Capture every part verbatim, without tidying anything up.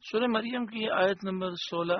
سورہ مریم کی آیت نمبر سولہ،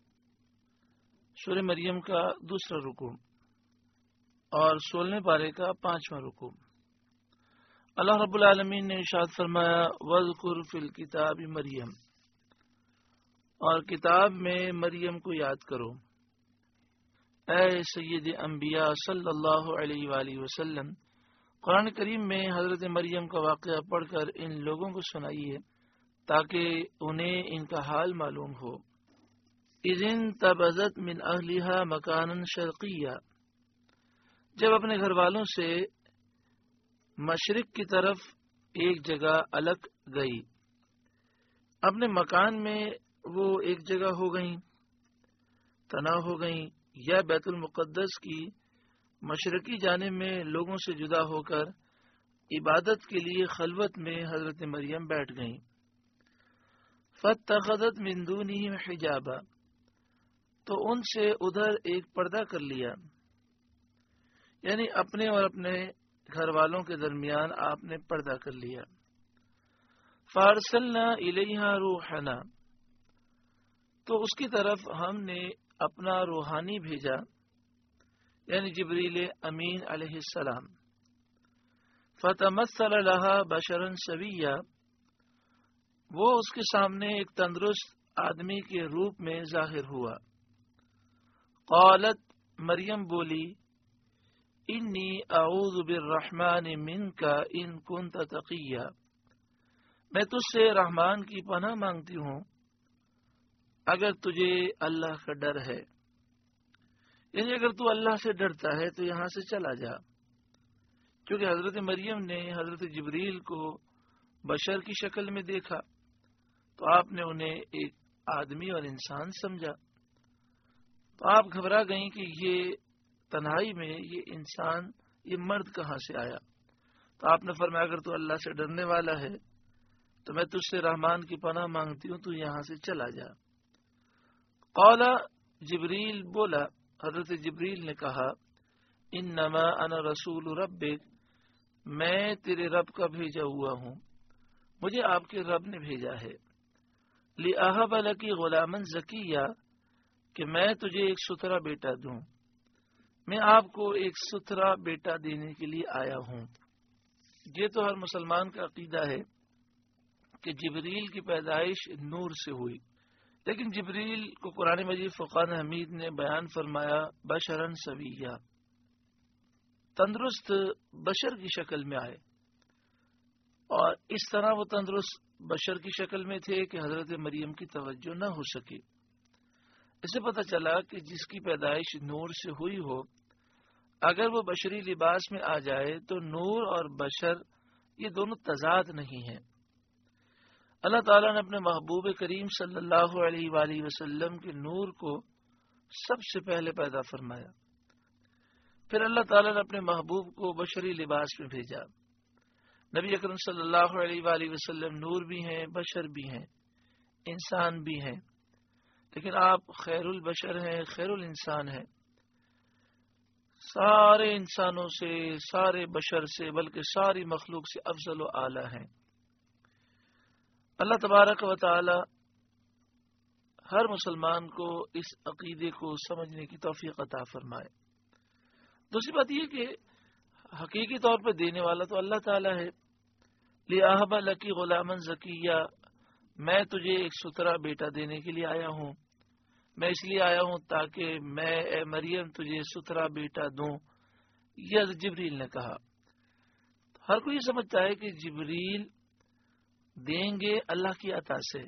سورہ مریم کا دوسرا رکوع اور سولہویں پارے کا پانچواں رکوع۔ اللہ رب العالمین نے ارشاد فرمایا وَاذْكُرْ فِي الْكِتَابِ مریم، اور کتاب میں مریم کو یاد کرو۔ اے سید انبیاء صلی اللہ علیہ وآلہ وسلم، قرآن کریم میں حضرت مریم کا واقعہ پڑھ کر ان لوگوں کو سنائیے تاکہ انہیں ان کا حال معلوم ہو۔ اذ انتبذت من اہلہا مکانا شرقیہ، جب اپنے گھر والوں سے مشرق کی طرف ایک جگہ الگ گئی، اپنے مکان میں وہ ایک جگہ ہو گئیں، تنہا ہو گئیں، یا بیت المقدس کی مشرقی جانب میں لوگوں سے جدا ہو کر عبادت کے لیے خلوت میں حضرت مریم بیٹھ گئیں۔ فاتخذت من دونہم حجابا، تو ان سے ادھر ایک پردہ کر لیا، یعنی اپنے اور اپنے گھر والوں کے درمیان آپ نے پردہ کر لیا۔ فارسلنا الیہا روحنا، تو اس کی طرف ہم نے اپنا روحانی بھیجا، یعنی جبریل امین علیہ السلام۔ فتمثل لہا بشرا سویا، وہ اس کے سامنے ایک تندرست آدمی کے روپ میں ظاہر ہوا۔ قالت، مریم بولی، انی اعوذ بالرحمن منک ان کنت تقیا، میں تجھ سے رحمان کی پناہ مانگتی ہوں اگر تجھے اللہ کا ڈر ہے، یعنی اگر تو اللہ سے ڈرتا ہے تو یہاں سے چلا جا۔ کیونکہ حضرت مریم نے حضرت جبریل کو بشر کی شکل میں دیکھا تو آپ نے انہیں ایک آدمی اور انسان سمجھا، تو آپ گھبرا گئیں کہ یہ تنہائی میں یہ انسان، یہ مرد کہاں سے آیا۔ تو آپ نے فرمایا اگر تو اللہ سے ڈرنے والا ہے تو میں تجھ سے رحمان کی پناہ مانگتی ہوں، تو یہاں سے چلا جا۔ قال جبریل، بولا حضرت جبریل نے کہا، انما انا رسول ربک، میں تیرے رب کا بھیجا ہوا ہوں، مجھے آپ کے رب نے بھیجا ہے۔ لأہب لک غلاما زکیہ، کہ میں تجھے ایک ستھرا بیٹا دوں، میں آپ کو ایک ستھرا بیٹا دینے کے لیے آیا ہوں۔ یہ تو ہر مسلمان کا عقیدہ ہے کہ جبریل کی پیدائش نور سے ہوئی، لیکن جبریل کو قرآن مجید فرقان حمید نے بیان فرمایا بشرا سویا، تندرست بشر کی شکل میں آئے، اور اس طرح وہ تندرست بشر کی شکل میں تھے کہ حضرت مریم کی توجہ نہ ہو سکی۔ اسے پتہ چلا کہ جس کی پیدائش نور سے ہوئی ہو، اگر وہ بشری لباس میں آ جائے تو نور اور بشر یہ دونوں تضاد نہیں ہیں۔ اللہ تعالیٰ نے اپنے محبوب کریم صلی اللہ علیہ وآلہ وسلم کے نور کو سب سے پہلے پیدا فرمایا، پھر اللہ تعالیٰ نے اپنے محبوب کو بشری لباس میں بھیجا۔ نبی اکرم صلی اللہ علیہ وآلہ وسلم نور بھی ہیں، بشر بھی ہیں، انسان بھی ہیں، لیکن آپ خیر البشر ہیں، خیر الانسان ہیں، سارے انسانوں سے، سارے بشر سے، بلکہ ساری مخلوق سے افضل و اعلیٰ ہیں۔ اللہ تبارک و تعالی ہر مسلمان کو اس عقیدے کو سمجھنے کی توفیق عطا فرمائے۔ دوسری بات یہ کہ حقیقی طور پر دینے والا تو اللہ تعالی ہے۔ لِأَهَبَ لَكِ غُلَامًا زَكِيًّا، میں تجھے ایک ستھرا بیٹا دینے کے لیے آیا ہوں، میں اس لیے آیا ہوں تاکہ میں اے مریم تجھے ستھرا بیٹا دوں، یہ جبریل نے کہا۔ ہر کوئی سمجھتا ہے کہ جبریل دیں گے اللہ کی عطا سے،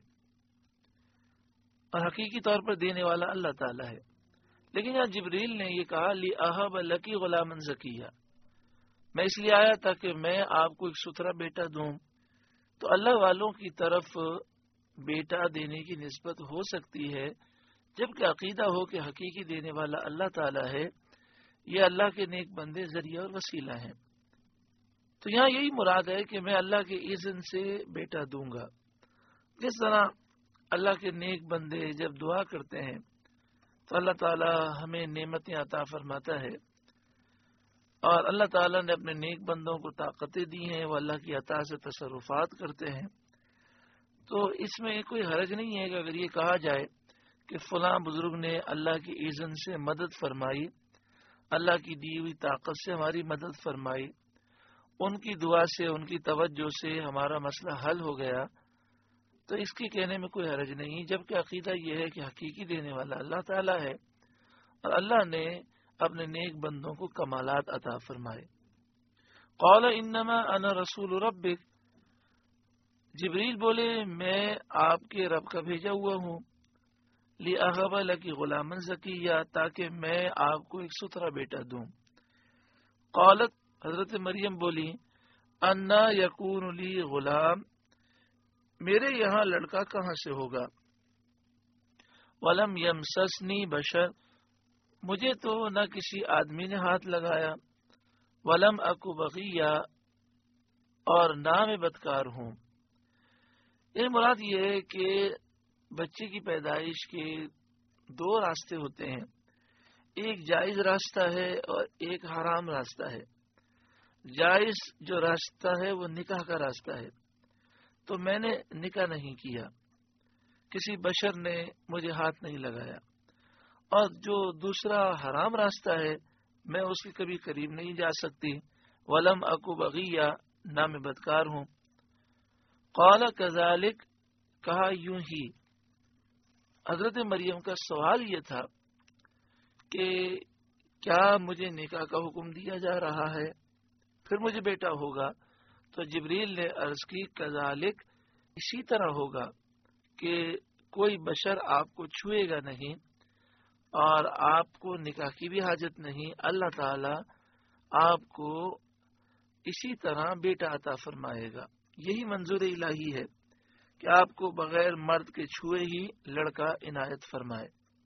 اور حقیقی طور پر دینے والا اللہ تعالی ہے، لیکن یہاں جبریل نے یہ کہا لِأَهَبَ لَكِ غُلَامًا زَكِيًّا، میں اس لیے آیا تاکہ میں آپ کو ایک ستھرا بیٹا دوں۔ تو اللہ والوں کی طرف بیٹا دینے کی نسبت ہو سکتی ہے جبکہ عقیدہ ہو کہ حقیقی دینے والا اللہ تعالی ہے، یہ اللہ کے نیک بندے ذریعہ اور وسیلہ ہیں۔ تو یہاں یہی مراد ہے کہ میں اللہ کے اذن سے بیٹا دوں گا۔ جس طرح اللہ کے نیک بندے جب دعا کرتے ہیں تو اللہ تعالی ہمیں نعمتیں عطا فرماتا ہے، اور اللہ تعالیٰ نے اپنے نیک بندوں کو طاقتیں دی ہیں، وہ اللہ کی عطا سے تصرفات کرتے ہیں، تو اس میں کوئی حرج نہیں ہے کہ اگر یہ کہا جائے کہ فلاں بزرگ نے اللہ کی اذن سے مدد فرمائی، اللہ کی دی ہوئی طاقت سے ہماری مدد فرمائی، ان کی دعا سے، ان کی توجہ سے ہمارا مسئلہ حل ہو گیا، تو اس کے کہنے میں کوئی حرج نہیں، جبکہ عقیدہ یہ ہے کہ حقیقی دینے والا اللہ تعالیٰ ہے اور اللہ نے اپنے نیک بندوں کو کمالات عطا فرمائے۔ قال انما انا رسول ربک، جبریل بولے میں آپ کے رب کا بھیجا ہوا ہوں، لِأَهَبَ لَكِ غُلَامًا زَكِيًّا، تاکہ میں آپ کو ایک ستھرا بیٹا دوں۔ قالت، حضرت مریم بولی، انا یکون لی غلام، میرے یہاں لڑکا کہاں سے ہوگا؟ ولم یمسسنی بشر، مجھے تو نہ کسی آدمی نے ہاتھ لگایا، ولم اکو بغیہ، اور نہ میں بدکار ہوں۔ یہ مراد یہ ہے کہ بچے کی پیدائش کے دو راستے ہوتے ہیں، ایک جائز راستہ ہے اور ایک حرام راستہ ہے۔ جائز جو راستہ ہے وہ نکاح کا راستہ ہے، تو میں نے نکاح نہیں کیا، کسی بشر نے مجھے ہاتھ نہیں لگایا، اور جو دوسرا حرام راستہ ہے میں اس کے کبھی قریب نہیں جا سکتی، ولم اکو بغیہ، نہ میں بدکار ہوں۔ قال کذالک، کہا یوں ہی۔ حضرت مریم کا سوال یہ تھا کہ کیا مجھے نکاح کا حکم دیا جا رہا ہے، پھر مجھے بیٹا ہوگا؟ تو جبریل نے عرض کی کذالک، اسی طرح ہوگا کہ کوئی بشر آپ کو چھوئے گا نہیں اور آپ کو نکاح کی بھی حاجت نہیں، اللہ تعالی آپ کو اسی طرح بیٹا عطا فرمائے گا۔ یہی منظور الہی ہے کہ آپ کو بغیر مرد کے چھوئے ہی لڑکا عنایت فرمائے۔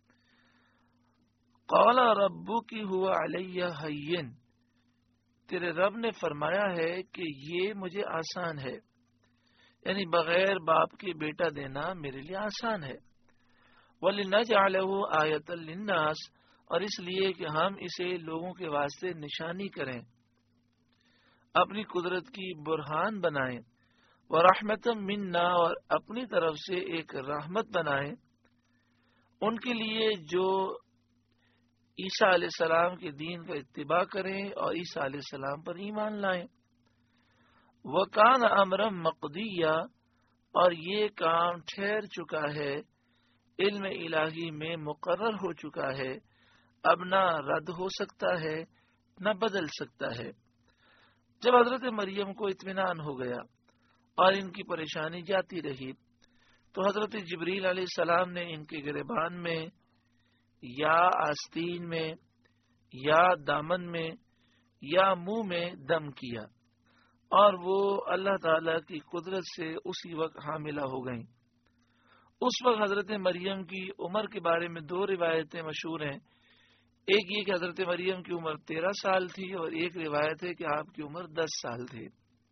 قال ربک ہوا علیہ ہین، تیرے رب نے فرمایا ہے کہ یہ مجھے آسان ہے، یعنی بغیر باپ کے بیٹا دینا میرے لیے آسان ہے۔ وَلِنَجْعَلَهُ آیَةً لِلنَّاسِ، اور اس لیے کہ ہم اسے لوگوں کے واسطے نشانی کریں، اپنی قدرت کی برہان بنائیں، وَرَحْمَةً مِنَّا، اور اپنی طرف سے ایک رحمت بنائیں ان کے لیے جو عیسیٰ علیہ السلام کے دین کا اتباع کریں اور عیسیٰ علیہ السلام پر ایمان لائیں۔ وَكَانَ أَمْرًا مَقْضِيًّا، اور یہ کام ٹھہر چکا ہے، علم الہی میں مقرر ہو چکا ہے، اب نہ رد ہو سکتا ہے نہ بدل سکتا ہے۔ جب حضرت مریم کو اطمینان ہو گیا اور ان کی پریشانی جاتی رہی تو حضرت جبریل علیہ السلام نے ان کے گریبان میں یا آستین میں یا دامن میں یا منہ میں دم کیا، اور وہ اللہ تعالی کی قدرت سے اسی وقت حاملہ ہو گئیں۔ اس وقت حضرت مریم کی عمر کے بارے میں دو روایتیں مشہور ہیں، ایک یہ کہ حضرت مریم کی عمر تیرہ سال تھی اور ایک روایت ہے کہ آپ کی عمر دس سال تھی۔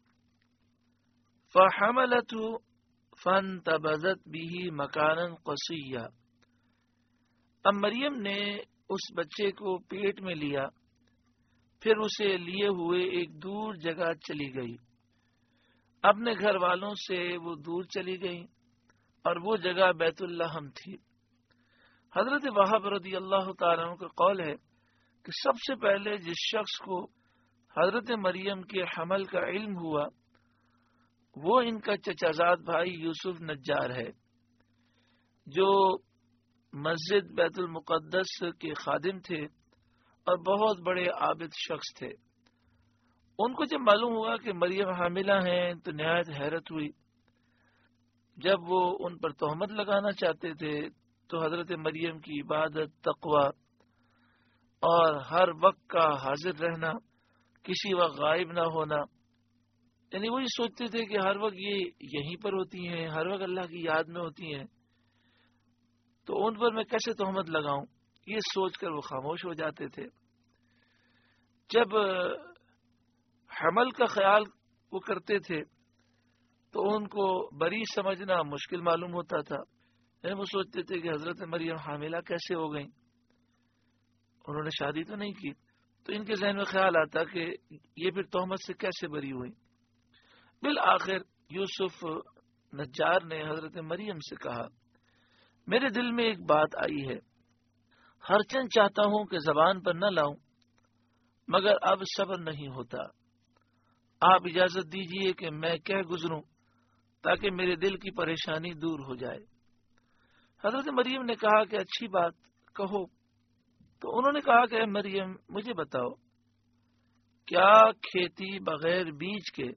فَحَمَلَتْهُ فَانْتَبَذَتْ بِهِ مَكَانًا قَصِيًّا، اب مریم نے اس بچے کو پیٹ میں لیا، پھر اسے لیے ہوئے ایک دور جگہ چلی گئی، اپنے گھر والوں سے وہ دور چلی گئی، اور وہ جگہ بیت اللحم تھی۔ حضرت وہب رضی اللہ تعالیٰ عنہ کا قول ہے کہ سب سے پہلے جس شخص کو حضرت مریم کے حمل کا علم ہوا وہ ان کا چچا زاد بھائی یوسف نجار ہے، جو مسجد بیت المقدس کے خادم تھے اور بہت بڑے عابد شخص تھے۔ ان کو جب معلوم ہوا کہ مریم حاملہ ہیں تو نہایت حیرت ہوئی۔ جب وہ ان پر تہمت لگانا چاہتے تھے تو حضرت مریم کی عبادت، تقوی اور ہر وقت کا حاضر رہنا، کسی وقت غائب نہ ہونا، یعنی وہ یہ سوچتے تھے کہ ہر وقت یہ یہیں پر ہوتی ہیں، ہر وقت اللہ کی یاد میں ہوتی ہیں، تو ان پر میں کیسے تہمت لگاؤں، یہ سوچ کر وہ خاموش ہو جاتے تھے۔ جب حمل کا خیال وہ کرتے تھے تو ان کو بری سمجھنا مشکل معلوم ہوتا تھا، یعنی وہ سوچتے تھے کہ حضرت مریم حاملہ کیسے ہو گئیں، انہوں نے شادی تو نہیں کی، تو ان کے ذہن میں خیال آتا کہ یہ پھر تہمت سے کیسے بری ہوئی۔ بالآخر یوسف نجار نے حضرت مریم سے کہا میرے دل میں ایک بات آئی ہے، ہر چند چاہتا ہوں کہ زبان پر نہ لاؤں، مگر اب صبر نہیں ہوتا، آپ اجازت دیجئے کہ میں کہہ گزروں تاکہ میرے دل کی پریشانی دور ہو جائے۔ حضرت مریم نے کہا کہ اچھی بات، کہو۔ تو انہوں نے کہا کہ اے مریم مجھے بتاؤ، کیا کھیتی بغیر بیج کے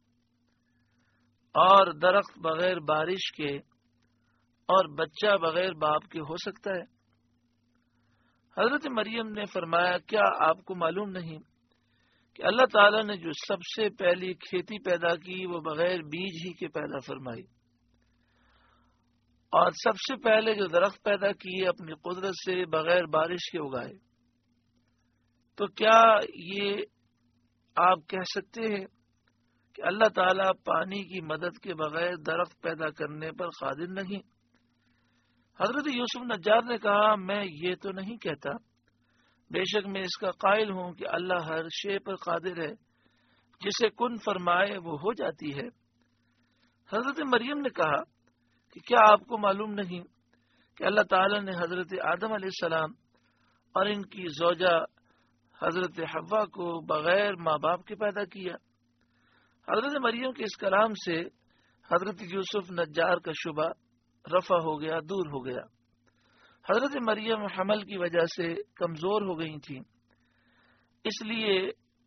اور درخت بغیر بارش کے اور بچہ بغیر باپ کے ہو سکتا ہے؟ حضرت مریم نے فرمایا کیا آپ کو معلوم نہیں کہ اللہ تعالیٰ نے جو سب سے پہلی کھیتی پیدا کی وہ بغیر بیج ہی کے پیدا فرمائی، اور سب سے پہلے جو درخت پیدا کیے اپنی قدرت سے بغیر بارش کے اگائے؟ تو کیا یہ آپ کہہ سکتے ہیں کہ اللہ تعالیٰ پانی کی مدد کے بغیر درخت پیدا کرنے پر قادر نہیں؟ حضرت یوسف نجار نے کہا میں یہ تو نہیں کہتا، بے شک میں اس کا قائل ہوں کہ اللہ ہر شے پر قادر ہے، جسے کن فرمائے وہ ہو جاتی ہے۔ حضرت مریم نے کہا کہ کیا آپ کو معلوم نہیں کہ اللہ تعالیٰ نے حضرت آدم علیہ السلام اور ان کی زوجہ حضرت حوا کو بغیر ماں باپ کے پیدا کیا؟ حضرت مریم کے اس کلام سے حضرت یوسف نجار کا شبہ رفع ہو گیا، دور ہو گیا۔ حضرت مریم حمل کی وجہ سے کمزور ہو گئی تھیں، اس لیے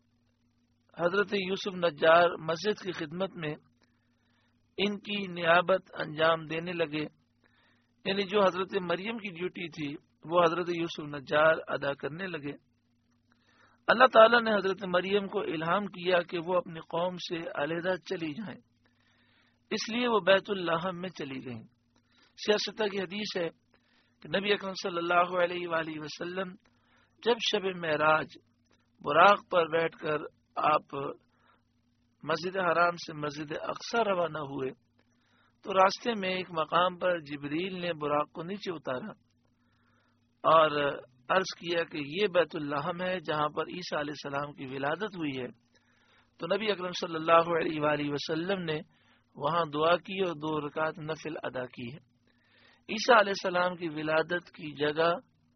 حضرت یوسف نجار مسجد کی خدمت میں ان کی نیابت انجام دینے لگے، یعنی جو حضرت مریم کی ڈیوٹی تھی وہ حضرت یوسف نجار ادا کرنے لگے۔ اللہ تعالیٰ نے حضرت مریم کو الہام کیا کہ وہ اپنی قوم سے علیحدہ چلی جائیں، اس لیے وہ بیت اللحم میں چلی گئیں۔ سیاستہ کی حدیث ہے کہ نبی اکرم صلی اللہ علیہ وآلہ وسلم جب شب معراج براق پر بیٹھ کر آپ مسجد حرام سے مسجد اقصی روانہ ہوئے تو راستے میں ایک مقام پر جبریل نے براق کو نیچے اتارا اور عرض کیا کہ یہ بیت اللحم ہے جہاں پر عیسیٰ علیہ السلام کی ولادت ہوئی ہے۔ تو نبی اکرم صلی اللہ علیہ وآلہ وسلم نے وہاں دعا کی اور دو رکعت نفل ادا کی ہے۔ عیسیٰ علیہ السلام کی ولادت کی جگہ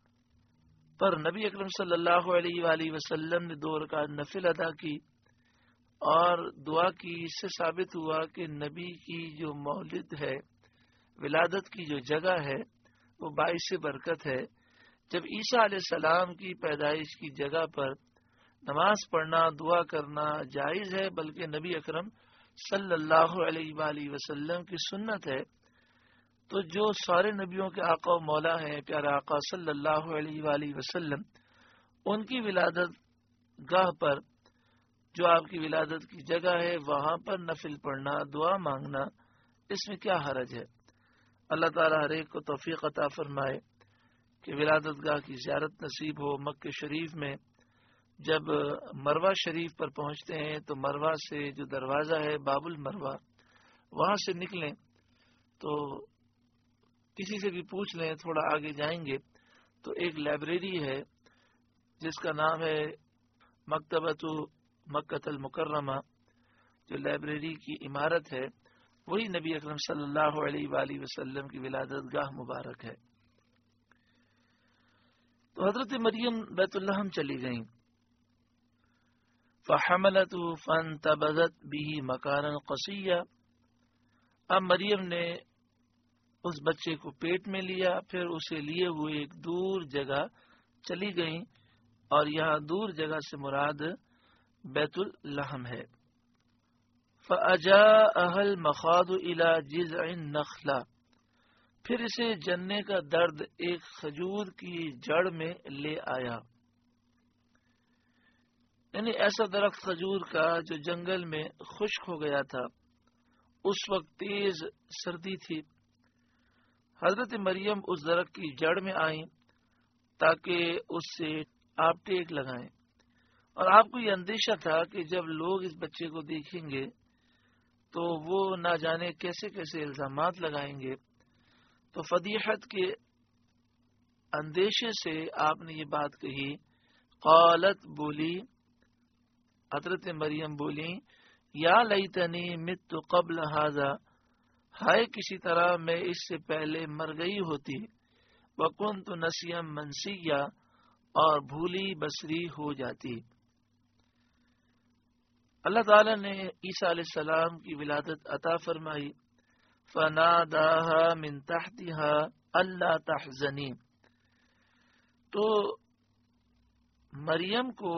پر نبی اکرم صلی اللہ علیہ وآلہ وسلم نے دو رکعت نفل ادا کی اور دعا کی۔ اس سے ثابت ہوا کہ نبی کی جو مولد ہے، ولادت کی جو جگہ ہے، وہ باعث برکت ہے۔ جب عیسیٰ علیہ السلام کی پیدائش کی جگہ پر نماز پڑھنا، دعا کرنا جائز ہے، بلکہ نبی اکرم صلی اللہ علیہ وآلہ وسلم کی سنت ہے، تو جو سارے نبیوں کے آقا و مولا ہیں پیارے آقا صلی اللہ علیہ وآلہ وسلم، ان کی ولادت گاہ پر جو آپ کی ولادت کی جگہ ہے وہاں پر نفل پڑھنا، دعا مانگنا، اس میں کیا حرج ہے؟ اللہ تعالیٰ ہر ایک کو توفیق عطا فرمائے کہ ولادت گاہ کی زیارت نصیب ہو۔ مکہ شریف میں جب مروہ شریف پر پہنچتے ہیں تو مروہ سے جو دروازہ ہے باب المروہ، وہاں سے نکلیں تو کسی سے بھی پوچھ لیں، تھوڑا آگے جائیں گے تو ایک لائبریری ہے جس کا نام ہے مکتبۃ مکۃ المکرمہ، جو لائبریری کی عمارت ہے وہی نبی اکرم صلی اللہ علیہ وآلہ وسلم کی ولادت گاہ مبارک ہے۔ تو حضرت مریم بیت اللحم چلی گئیں۔ فحملته فانتبذت به مکانا قصیا، اب مریم نے اس بچے کو پیٹ میں لیا، پھر اسے لیے ہوئے ایک دور جگہ چلی گئیں، اور یہاں دور جگہ سے مراد بیت اللحم ہے۔ فَأَجَاءَهَا الْمَخَاضُ إِلَى جِذْعِ النَّخْلَةِ، پھر اسے جننے کا درد ایک کھجور کی جڑ میں لے آیا، یعنی ایسا درخت کھجور کا جو جنگل میں خشک ہو گیا تھا، اس وقت تیز سردی تھی۔ حضرت مریم اس درخت کی جڑ میں آئیں تاکہ اس سے آپ ٹیک لگائیں، اور آپ کو یہ اندیشہ تھا کہ جب لوگ اس بچے کو دیکھیں گے تو وہ نہ جانے کیسے کیسے الزامات لگائیں گے، تو فضیحت کے اندیشے سے آپ نے یہ بات کہی۔ قالت، بولی، حضرت مریم بولی، یا لیتنی مت قبل ھذا، ہائے کسی طرح میں اس سے پہلے مر گئی ہوتی، وکنت نسیا منسیا، اور بھولی بسری ہو جاتی۔ اللہ تعالی نے عیسیٰ علیہ السلام کی ولادت عطا فرمائی، فناداها من تحتها اللہ تحزنی، تو مریم کو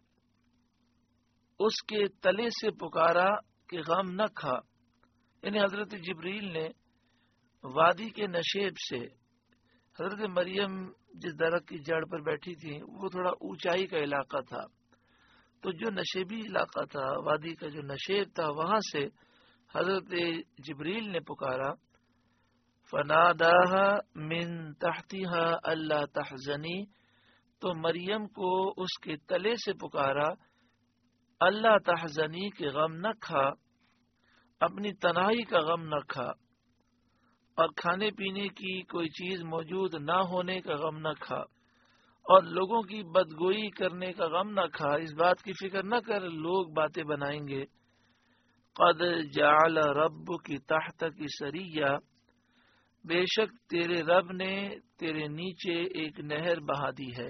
اس کے تلے سے پکارا کہ غم نہ کھا، یعنی حضرت جبریل نے وادی کے نشیب سے، حضرت مریم جس درخت کی جڑ پر بیٹھی تھی وہ تھوڑا اونچائی کا علاقہ تھا، تو جو نشیبی علاقہ تھا، وادی کا جو نشیب تھا، وہاں سے حضرت جبریل نے پکارا، فناداها من تحتها اللہ تحزنی، تو مریم کو اس کے تلے سے پکارا، اللہ تحزنی کے غم نہ کھا، اپنی تنہائی کا غم نہ کھا، اور کھانے پینے کی کوئی چیز موجود نہ ہونے کا غم نہ کھا، اور لوگوں کی بدگوئی کرنے کا غم نہ کھا، اس بات کی فکر نہ کر لوگ باتیں بنائیں گے، قد جعل ربک تحتک سریہ، بے شک تیرے رب نے تیرے نیچے ایک نہر بہا دی ہے۔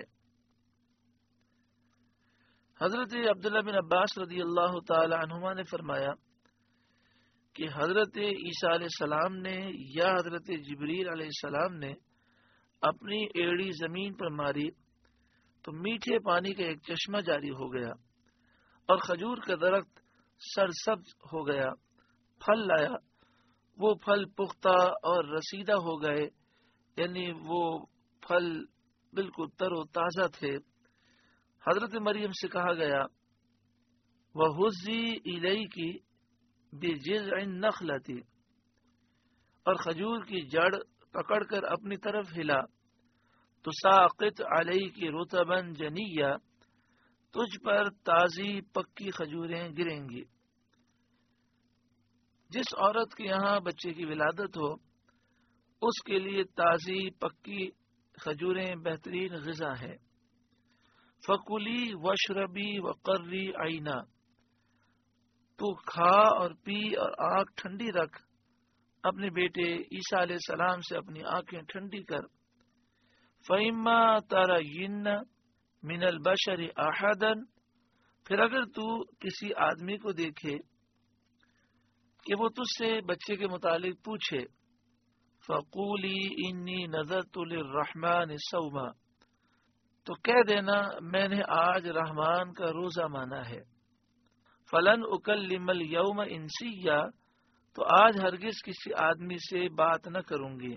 حضرت عبداللہ بن عباس رضی اللہ تعالی عنہما نے فرمایا کہ حضرت عیسیٰ علیہ السلام نے یا حضرت جبریل علیہ السلام نے اپنی ایڑی زمین پر ماری تو میٹھے پانی کا ایک چشمہ جاری ہو گیا، اور کھجور کا درخت سرسبز ہو گیا، پھل لایا، وہ پھل پختہ اور رسیدہ ہو گئے، یعنی وہ پھل بالکل تر و تازہ تھے۔ حضرت مریم سے کہا گیا، وَهُزِّي إِلَيْكِ بِجِذْعِ النَّخْلَةِ، اور کھجور کی جڑ پکڑ کر اپنی طرف ہلا، تُسَاقِطْ عَلَيْكِ رُطَبًا جَنِيًّا، تجھ پر تازی پکی کھجوریں گریں گی۔ جس عورت کے یہاں بچے کی ولادت ہو اس کے لیے تازی پکی کھجوریں بہترین غذا ہے۔ فَكُلِي وَاشْرَبِي وَقَرِّي عَيْنًا، تو کھا اور پی اور آنکھ ٹھنڈی رکھ، اپنے بیٹے عیسیٰ علیہ السلام سے اپنی آنکھیں ٹھنڈی کر۔ فَإِمَّا تَرَيِنَّ مِنَ الْبَشَرِ أَحَدًا، پھر اگر تو کسی آدمی کو دیکھے کہ وہ تجھ سے بچے کے متعلق پوچھے، فَقُولِي إِنِّي نَذَرْتُ لِلرَّحْمَنِ صَوْمًا، تو کہہ دینا میں نے آج رحمان کا روزہ مانا ہے۔ فَلَنْ أُكَلِّمَ الْيَوْمَ إِنسِيًّا، تو آج ہرگز کسی آدمی سے بات نہ کروں گی۔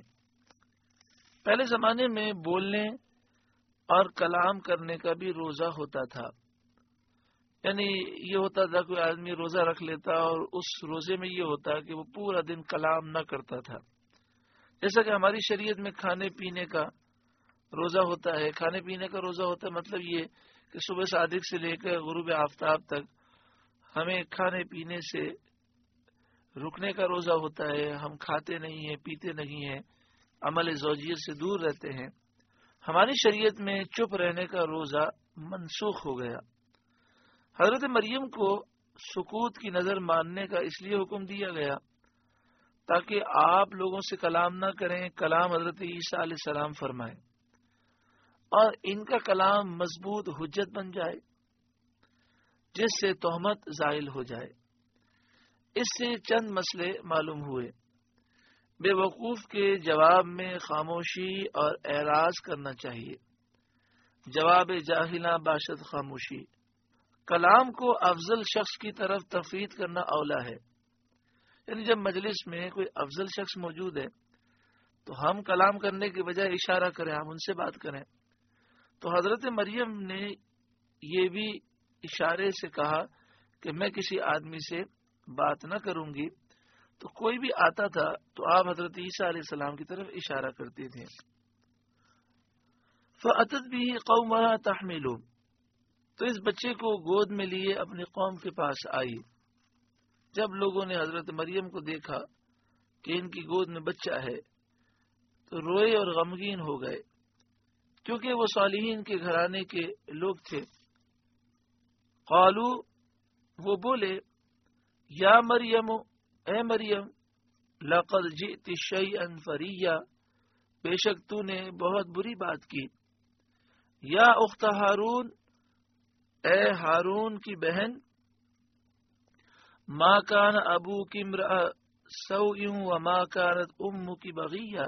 پہلے زمانے میں بولنے اور کلام کرنے کا بھی روزہ ہوتا تھا، یعنی یہ ہوتا تھا کوئی آدمی روزہ رکھ لیتا اور اس روزے میں یہ ہوتا کہ وہ پورا دن کلام نہ کرتا تھا، جیسا کہ ہماری شریعت میں کھانے پینے کا روزہ ہوتا ہے۔ کھانے پینے کا روزہ ہوتا ہے مطلب یہ کہ صبح صادق سے لے کر غروب آفتاب تک ہمیں کھانے پینے سے رکنے کا روزہ ہوتا ہے، ہم کھاتے نہیں ہیں، پیتے نہیں ہیں، عمل زوجیت سے دور رہتے ہیں۔ ہماری شریعت میں چپ رہنے کا روزہ منسوخ ہو گیا۔ حضرت مریم کو سکوت کی نظر ماننے کا اس لیے حکم دیا گیا تاکہ آپ لوگوں سے کلام نہ کریں، کلام حضرت عیسیٰ علیہ السلام فرمائیں، اور ان کا کلام مضبوط حجت بن جائے جس سے تہمت زائل ہو جائے۔ اس سے چند مسئلے معلوم ہوئے۔ بے وقوف کے جواب میں خاموشی اور اعراض کرنا چاہیے، جواب جاہلہ باشد خاموشی۔ کلام کو افضل شخص کی طرف تفویض کرنا اولا ہے، یعنی جب مجلس میں کوئی افضل شخص موجود ہے تو ہم کلام کرنے کے بجائے اشارہ کریں، ہم ان سے بات کریں۔ تو حضرت مریم نے یہ بھی اشارے سے کہا کہ میں کسی آدمی سے بات نہ کروں گی، تو کوئی بھی آتا تھا تو آپ حضرت عیسیٰ علیہ السلام کی طرف اشارہ کرتے تھے۔ فَأَتَتْ بِهِ قَوْمَهَا تَحْمِلُهُ، تو اس بچے کو گود میں لیے اپنی قوم کے پاس آئی۔ جب لوگوں نے حضرت مریم کو دیکھا کہ ان کی گود میں بچہ ہے تو روئے اور غمگین ہو گئے، کیونکہ وہ صالحین کے گھرانے کے لوگ تھے۔ قالو، وہ بولے، یا مریم، اے مریم، لقد جئت شیئا فریا، بے شک تو نے بہت بری بات کی. یا اخت ہارون، اے ہارون کی بہن، ما کان ابوک امرأ سوء وما کانت امک بغیہ،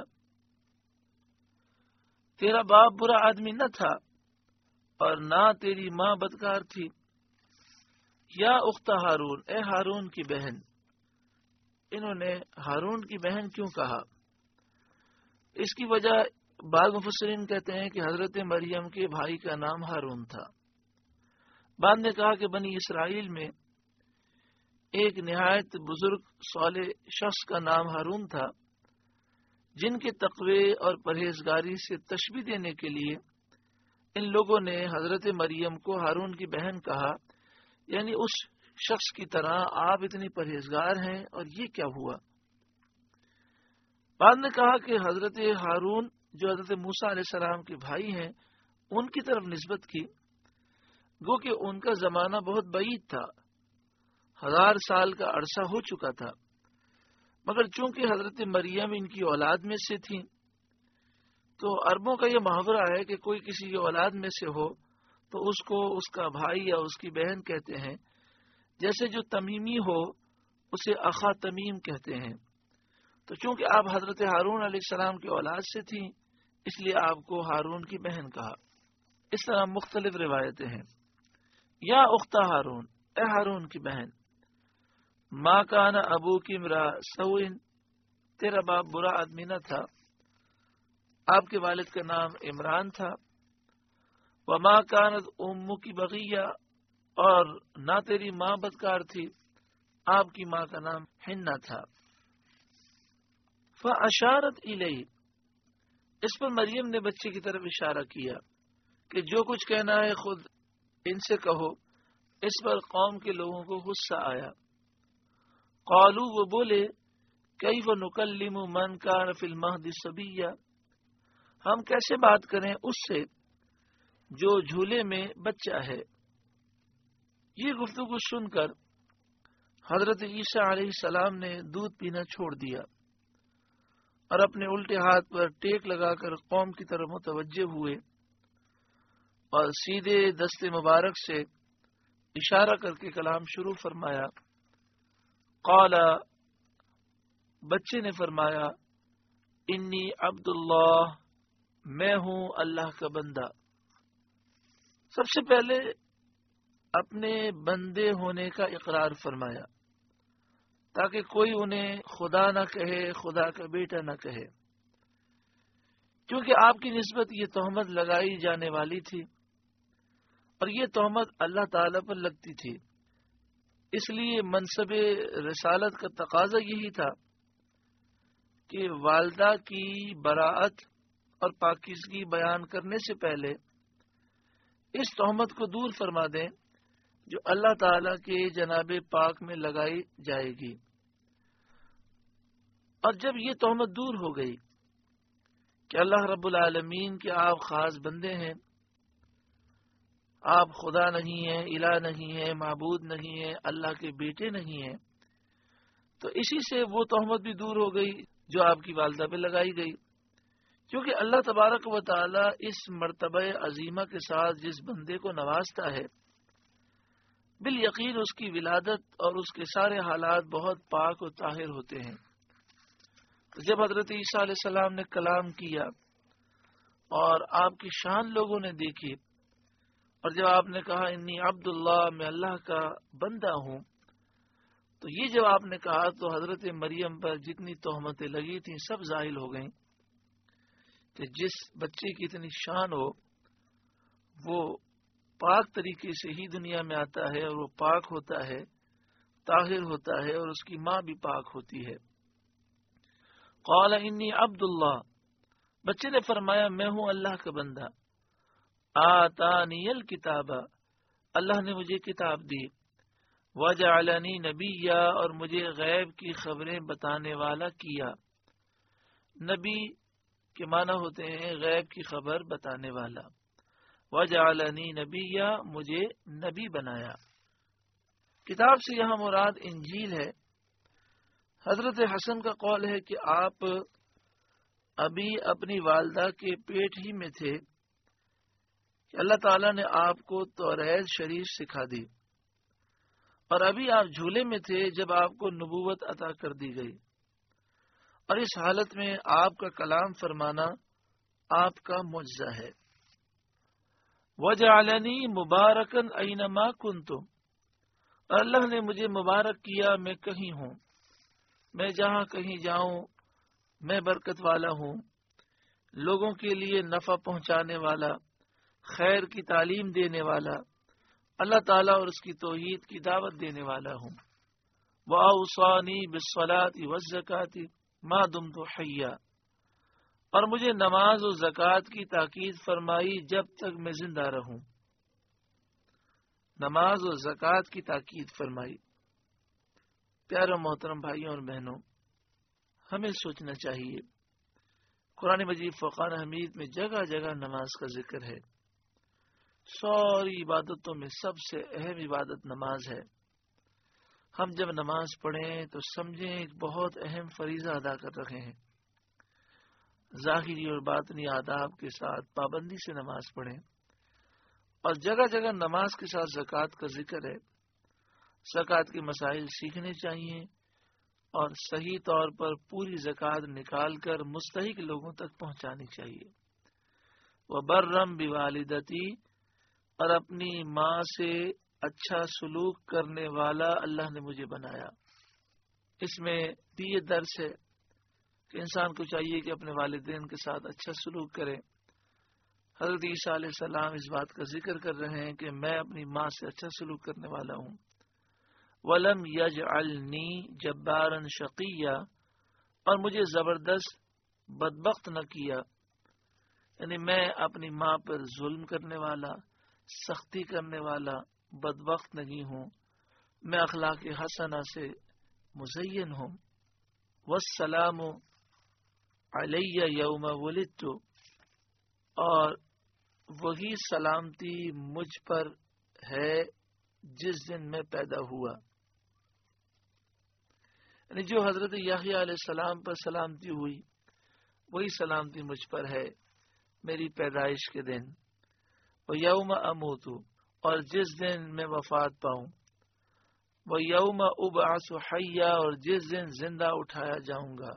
تیرا باپ برا آدمی نہ تھا اور نہ تیری ماں بدکار تھی. یا اخت ہارون، اے ہارون کی بہن. انہوں نے ہارون کی بہن کیوں کہا؟ اس کی وجہ بعض مفسرین کہتے ہیں کہ حضرت مریم کے بھائی کا نام ہارون تھا. بعد نے کہا کہ بنی اسرائیل میں ایک نہایت بزرگ صالح شخص کا نام ہارون تھا، جن کے تقوی اور پرہیزگاری سے تشبیہ دینے کے لیے ان لوگوں نے حضرت مریم کو ہارون کی بہن کہا، یعنی اس شخص کی طرح آپ اتنی پرہیزگار ہیں اور یہ کیا ہوا؟ بعد نے کہا کہ حضرت ہارون جو حضرت موسیٰ علیہ السلام کے بھائی ہیں ان کی طرف نسبت کی، گو کہ ان کا زمانہ بہت بعید تھا، ہزار سال کا عرصہ ہو چکا تھا، مگر چونکہ حضرت مریم ان کی اولاد میں سے تھیں تو عربوں کا یہ محاورہ ہے کہ کوئی کسی کی اولاد میں سے ہو تو اس کو اس کا بھائی یا اس کی بہن کہتے ہیں. جیسے جو تمیمی ہو اسے اخا تمیم کہتے ہیں. تو چونکہ آپ حضرت ہارون علیہ السلام کی اولاد سے تھیں اس لیے آپ کو ہارون کی بہن کہا. اس طرح مختلف روایتیں ہیں. یا اخت ہارون، اے ہارون کی بہن، ما کان ابوک امرأ سوء، تیرا باپ برا آدمی نہ تھا، آپ کے والد کا نام عمران تھا. وما کانت امک بغیہ، اور نہ تیری ماں بدکار تھی، آپ کی ماں کا نام حنہ تھا. فاشارت الیہ، اس پر مریم نے بچے کی طرف اشارہ کیا کہ جو کچھ کہنا ہے خود ان سے کہو. اس پر قوم کے لوگوں کو غصہ آیا. قالوا، وہ بولے، کیف نکلم من کان فی المہد صبیا، ہم کیسے بات کریں اس سے جو جھولے میں بچہ ہے. یہ گفتگو سن کر حضرت عیسیٰ علیہ السلام نے دودھ پینا چھوڑ دیا اور اپنے الٹے ہاتھ پر ٹیک لگا کر قوم کی طرف متوجہ ہوئے اور سیدھے دست مبارک سے اشارہ کر کے کلام شروع فرمایا. قال، بچے نے فرمایا، انی عبد اللہ، میں ہوں اللہ کا بندہ. سب سے پہلے اپنے بندے ہونے کا اقرار فرمایا تاکہ کوئی انہیں خدا نہ کہے، خدا کا بیٹا نہ کہے، کیونکہ آپ کی نسبت یہ تہمت لگائی جانے والی تھی اور یہ تہمت اللہ تعالی پر لگتی تھی. اس لیے منصب رسالت کا تقاضا یہی تھا کہ والدہ کی براءت اور پاکیزگی بیان کرنے سے پہلے اس تہمت کو دور فرما دیں جو اللہ تعالی کے جناب پاک میں لگائی جائے گی. اور جب یہ تہمت دور ہو گئی کہ اللہ رب العالمین کے آپ خاص بندے ہیں، آپ خدا نہیں ہیں، الہ نہیں ہیں، معبود نہیں ہیں، اللہ کے بیٹے نہیں ہیں، تو اسی سے وہ تہمت بھی دور ہو گئی جو آپ کی والدہ پہ لگائی گئی. کیونکہ اللہ تبارک و تعالی اس مرتبہ عظیمہ کے ساتھ جس بندے کو نوازتا ہے بالیقین اس کی ولادت اور اس کے سارے حالات بہت پاک و طاہر ہوتے ہیں. تو جب حضرت عیسیٰ علیہ السلام نے کلام کیا اور آپ کی شان لوگوں نے دیکھی اور جب آپ نے کہا انی عبد اللہ، میں اللہ کا بندہ ہوں، تو یہ جب آپ نے کہا تو حضرت مریم پر جتنی تہمتیں لگی تھیں سب زائل ہو گئیں کہ جس بچے کی اتنی شان ہو وہ پاک طریقے سے ہی دنیا میں آتا ہے اور وہ پاک ہوتا ہے، طاہر ہوتا ہے اور اس کی ماں بھی پاک ہوتی ہے. قال انی عبد اللہ، بچے نے فرمایا میں ہوں اللہ کا بندہ. آتانی الکتاب، اللہ نے مجھے کتاب دی. وجعلنی نبیا، اور مجھے غیب کی خبریں بتانے والا کیا. نبی کے معنی ہوتے ہیں غیب کی خبر بتانے والا. وجعلنی نبیا، مجھے نبی بنایا. کتاب سے یہاں مراد انجیل ہے. حضرت حسن کا قول ہے کہ آپ ابھی اپنی والدہ کے پیٹ ہی میں تھے کہ اللہ تعالیٰ نے آپ کو توریت شریف سکھا دی، اور ابھی آپ جھولے میں تھے جب آپ کو نبوت عطا کر دی گئی، اور اس حالت میں آپ کا کلام فرمانا آپ کا معجزہ ہے۔ وَجَعَلَنِي مُبَارَكًا أَيْنَمَا كُنْتُ، اور اللہ نے مجھے مبارک کیا میں کہیں ہوں، میں جہاں کہیں جاؤں میں برکت والا ہوں، لوگوں کے لیے نفع پہنچانے والا، خیر کی تعلیم دینے والا، اللہ تعالیٰ اور اس کی توحید کی دعوت دینے والا ہوں۔ وَأَوْصَانِي بِالصَّلَاةِ وَالزَّكَاةِ مَا دُمْتُ حَيًّا، اور مجھے نماز و زکوٰۃ کی تاکید فرمائی جب تک میں زندہ رہوں۔ نماز و زکوٰۃ کی تاکید فرمائی۔ پیارے محترم بھائیوں اور بہنوں، ہمیں سوچنا چاہیے، قرآن مجید فرقان حمید میں جگہ جگہ نماز کا ذکر ہے۔ ساری عبادتوں میں سب سے اہم عبادت نماز ہے۔ ہم جب نماز پڑھیں تو سمجھیں ایک بہت اہم فریضہ ادا کر رہے ہیں۔ ظاہری اور باطنی آداب کے ساتھ پابندی سے نماز پڑھیں، اور جگہ جگہ نماز کے ساتھ زکوٰۃ کا ذکر ہے۔ زکوٰۃ کے مسائل سیکھنے چاہیے اور صحیح طور پر پوری زکوٰۃ نکال کر مستحق لوگوں تک پہنچانی چاہیے۔ وَبَرًّا بِوَالِدَتِي، اور اپنی ماں سے اچھا سلوک کرنے والا اللہ نے مجھے بنایا۔ اس میں بھی یہ درس ہے کہ انسان کو چاہیے کہ اپنے والدین کے ساتھ اچھا سلوک کرے۔ حضرت عیسیٰ علیہ السلام اس بات کا ذکر کر رہے ہیں کہ میں اپنی ماں سے اچھا سلوک کرنے والا ہوں۔ وَلَمْ يَجْعَلْنِي جَبَّارًا شَقِيًّا، اور مجھے زبردست بدبخت نہ کیا، یعنی میں اپنی ماں پر ظلم کرنے والا، سختی کرنے والا بدبخت نہیں ہوں، میں اخلاق حسنہ سے مزین ہوں۔ والسلام علی یوم ولدت، اور وہی سلامتی مجھ پر ہے جس دن میں پیدا ہوا، یعنی جو حضرت یحییٰ علیہ السلام پر سلامتی ہوئی وہی سلامتی مجھ پر ہے میری پیدائش کے دن۔ وَيَوْمَ أَمُوتُ، اور جس دن میں وفات پاؤں۔ وَيَوْمَ أُبْعَثُ حَيًّا، اور جس دن زندہ اٹھایا جاؤں گا۔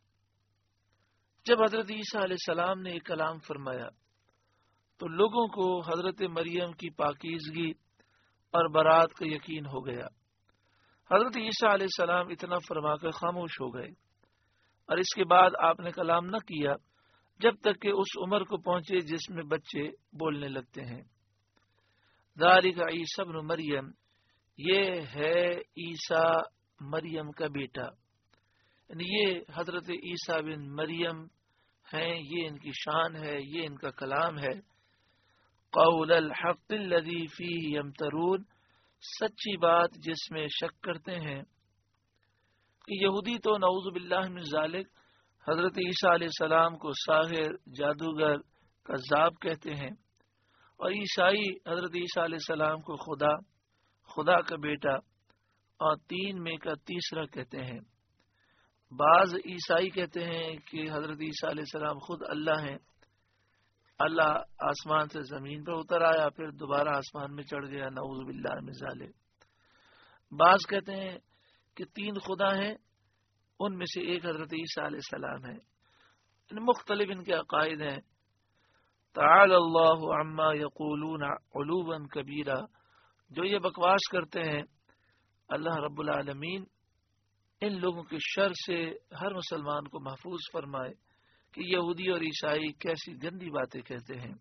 جب حضرت عیسیٰ علیہ السلام نے یہ کلام فرمایا تو لوگوں کو حضرت مریم کی پاکیزگی اور برات کا یقین ہو گیا۔ حضرت عیسیٰ علیہ السلام اتنا فرما کر خاموش ہو گئے، اور اس کے بعد آپ نے کلام نہ کیا جب تک کہ اس عمر کو پہنچے جس میں بچے بولنے لگتے ہیں۔ ذالک عیسی ابن مریم، یہ ہے عیسیٰ مریم کا بیٹا، یعنی یہ حضرت عیسیٰ بن مریم ہیں، یہ ان کی شان ہے، یہ ان کا کلام ہے۔ قول الحق الذی فیہ یمترون، سچی بات جس میں شک کرتے ہیں۔ کہ یہودی تو نعوذ باللہ من ذالک حضرت عیسیٰ علیہ السلام کو ساحر، جادوگر، کذاب کہتے ہیں، اور عیسائی حضرت عیسیٰ علیہ السلام کو خدا، خدا کا بیٹا اور تین میں کا تیسرا کہتے ہیں۔ بعض عیسائی کہتے ہیں کہ حضرت عیسیٰ علیہ السلام خود اللہ ہیں، اللہ آسمان سے زمین پر اتر آیا پھر دوبارہ آسمان میں چڑھ گیا، نعوذ باللہ من ذالک۔ بعض کہتے ہیں کہ تین خدا ہیں، ان میں سے ایک حضرت عیسیٰ علیہ السلام ہے۔ ان مختلف ان کے عقائد ہیں۔ تعالی اللہ عما یقولون علوا کبیرا، جو یہ بکواس کرتے ہیں اللہ رب العالمین ان لوگوں کے شر سے ہر مسلمان کو محفوظ فرمائے کہ یہودی اور عیسائی کیسی گندی باتیں کہتے ہیں۔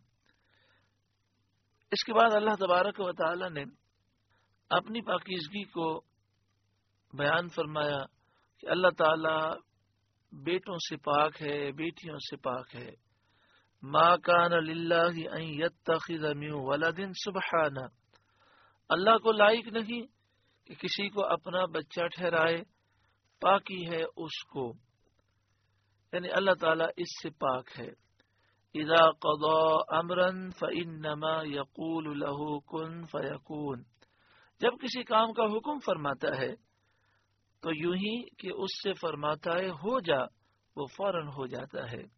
اس کے بعد اللہ تبارک و تعالی نے اپنی پاکیزگی کو بیان فرمایا کہ اللہ تعالی بیٹوں سے پاک ہے، بیٹیوں سے پاک ہے۔ ما کان للہ ان یتخذ من ولد سبحانہ، اللہ کو لائق نہیں کہ کسی کو اپنا بچہ ٹھہرائے، پاکی ہے اس کو، یعنی اللہ تعالیٰ اس سے پاک ہے۔ اذا قضى امرا فانما يقول له كن فيكون، جب کسی کام کا حکم فرماتا ہے تو یوں ہی کہ اس سے فرماتا ہے ہو جا، وہ فوراً ہو جاتا ہے۔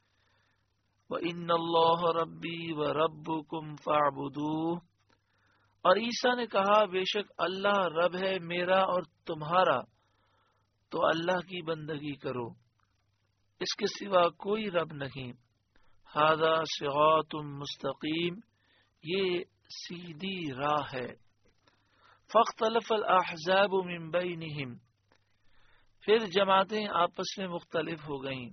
وَإِنَّ اللَّهَ رَبِّي وَرَبُّكُمْ فَاعْبُدُوهُ، اور عیسیٰ نے کہا بے شک اللہ رب ہے میرا اور تمہارا، تو اللہ کی بندگی کرو، اس کے سوا کوئی رب نہیں۔ ھذا صراط مستقیم، یہ سیدھی راہ ہے۔ فاختلف الاحزاب من بینہم، پھر جماعتیں آپس میں مختلف ہو گئیں،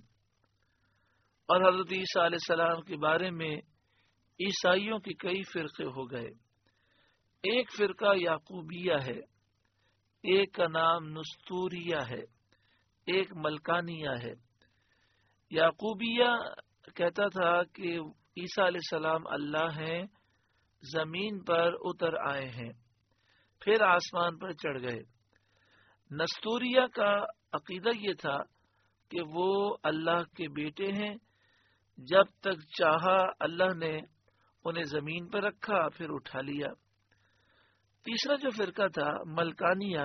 اور حضرت عیسیٰ علیہ السلام کے بارے میں عیسائیوں کے کئی فرقے ہو گئے۔ ایک فرقہ یعقوبیہ ہے، ایک کا نام نستوریہ ہے، ایک ملکانیہ ہے۔ یعقوبیہ کہتا تھا کہ عیسیٰ علیہ السلام اللہ ہیں، زمین پر اتر آئے ہیں، پھر آسمان پر چڑھ گئے۔ نستوریہ کا عقیدہ یہ تھا کہ وہ اللہ کے بیٹے ہیں، جب تک چاہا اللہ نے انہیں زمین پر رکھا پھر اٹھا لیا۔ تیسرا جو فرقہ تھا ملکانیہ،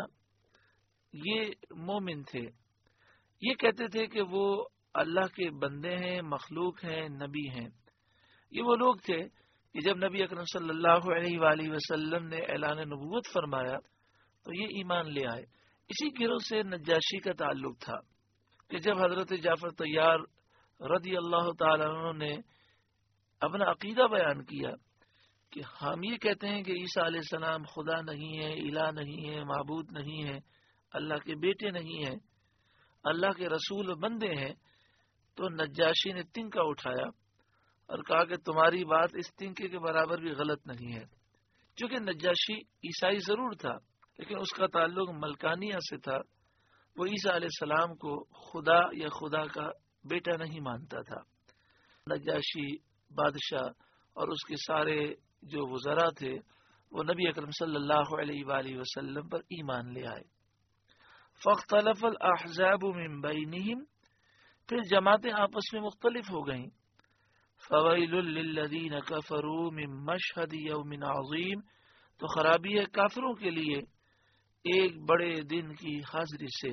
یہ مومن تھے، یہ کہتے تھے کہ وہ اللہ کے بندے ہیں، مخلوق ہیں، نبی ہیں۔ یہ وہ لوگ تھے کہ جب نبی اکرم صلی اللہ علیہ وآلہ وسلم نے اعلان نبوت فرمایا تو یہ ایمان لے آئے۔ اسی گروہ سے نجاشی کا تعلق تھا کہ جب حضرت جعفر طیار رضی اللہ تعالیٰ عنہ نے اپنا عقیدہ بیان کیا کہ ہم یہ کہتے ہیں کہ عیسیٰ علیہ السلام خدا نہیں ہے، الہ نہیں ہے، معبود نہیں ہے، اللہ کے بیٹے نہیں ہیں، اللہ کے رسول و بندے ہیں، تو نجاشی نے تنکا اٹھایا اور کہا کہ تمہاری بات اس تنکے کے برابر بھی غلط نہیں ہے۔ چونکہ نجاشی عیسائی ضرور تھا لیکن اس کا تعلق ملکانیہ سے تھا، وہ عیسیٰ علیہ السلام کو خدا یا خدا کا بیٹا نہیں مانتا تھا۔ نجاشی بادشاہ اور اس کے سارے جو وزراء تھے وہ نبی اکرم صلی اللہ علیہ وآلہ وسلم پر ایمان لے آئے۔ فاختلف الاحزاب من بینہم، پھر جماعتیں آپس میں مختلف ہو گئیں۔ فویل للذین کفروا من مشہد یوم عظیم، تو خرابی ہے کافروں کے لیے ایک بڑے دن کی حاضری سے۔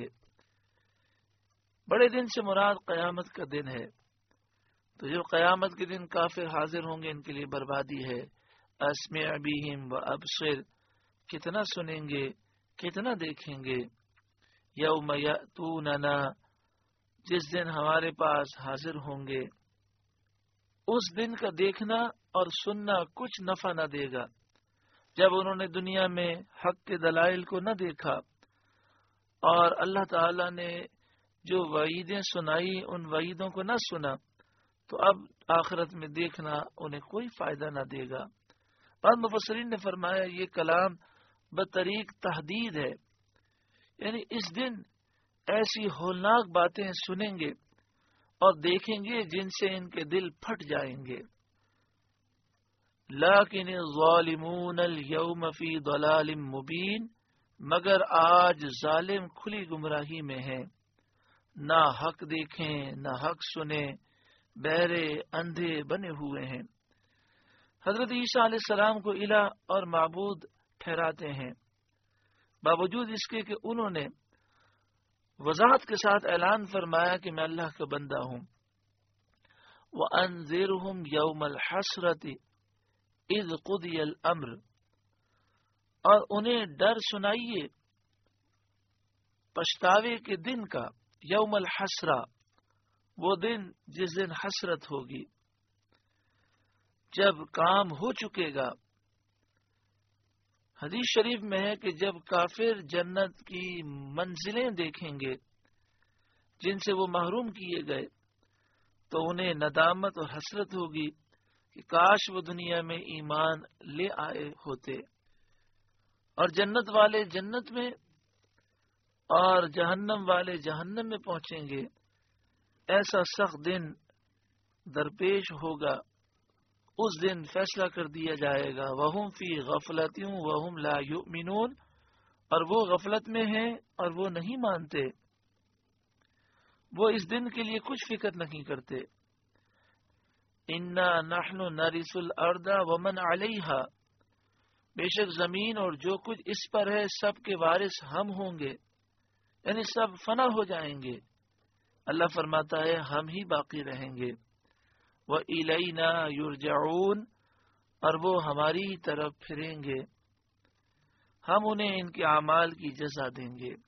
بڑے دن سے مراد قیامت کا دن ہے، تو جو قیامت کے دن کافر حاضر ہوں گے ان کے لیے بربادی ہے۔ اسمع بہم و ابصر، کتنا سنیں گے کتنا دیکھیں گے۔ یوم یأتوننا، جس دن ہمارے پاس حاضر ہوں گے، اس دن کا دیکھنا اور سننا کچھ نفع نہ دے گا۔ جب انہوں نے دنیا میں حق کے دلائل کو نہ دیکھا اور اللہ تعالی نے جو وعیدیں سنائی ان وعیدوں کو نہ سنا، تو اب آخرت میں دیکھنا انہیں کوئی فائدہ نہ دے گا۔ بعض مفسرین نے فرمایا یہ کلام بطریق تحدید ہے، یعنی اس دن ایسی ہولناک باتیں سنیں گے اور دیکھیں گے جن سے ان کے دل پھٹ جائیں گے۔ لیکن الظالمون اليوم فی ضلال مبین، مگر آج ظالم کھلی گمراہی میں ہیں، نہ حق دیکھیں نہ حق سنیں، بہرے اندھے بنے ہوئے ہیں۔ حضرت عیسیٰ علیہ السلام کو الہ اور معبود ٹھہراتے ہیں، باوجود اس کے کہ انہوں نے وضاحت کے ساتھ اعلان فرمایا کہ میں اللہ کا بندہ ہوں۔ وَأَنذِرْهُمْ يَوْمَ الْحَسْرَةِ اِذْ قُضِيَ الْأَمْرُ، اور انہیں ڈر سنائیے پچھتاوے کے دن کا، یوم الحسرہ، وہ دن جس دن حسرت ہوگی، جب کام ہو چکے گا۔ حدیث شریف میں ہے کہ جب کافر جنت کی منزلیں دیکھیں گے جن سے وہ محروم کیے گئے تو انہیں ندامت اور حسرت ہوگی کہ کاش وہ دنیا میں ایمان لے آئے ہوتے۔ اور جنت والے جنت میں اور جہنم والے جہنم میں پہنچیں گے۔ ایسا سخت دن درپیش ہوگا، اس دن فیصلہ کر دیا جائے گا۔ وَهُمْ فِي غَفْلَةٍ وَهُمْ لَا يُؤْمِنُونَ، اور وہ غفلت میں ہیں اور وہ نہیں مانتے، وہ اس دن کے لیے کچھ فکر نہیں کرتے۔ اِنَّا نَحْنُ نَرِثُ الْأَرْضَ وَمَنْ عَلَيْهَا، بے شک زمین اور جو کچھ اس پر ہے سب کے وارث ہم ہوں گے، یعنی سب فنا ہو جائیں گے. اللہ فرماتا ہے ہم ہی باقی رہیں گے. وَإِلَيْنَا يُرْجَعُونَ، اور وہ ہماری طرف پھریں گے، ہم انہیں ان کے اعمال کی جزا دیں گے.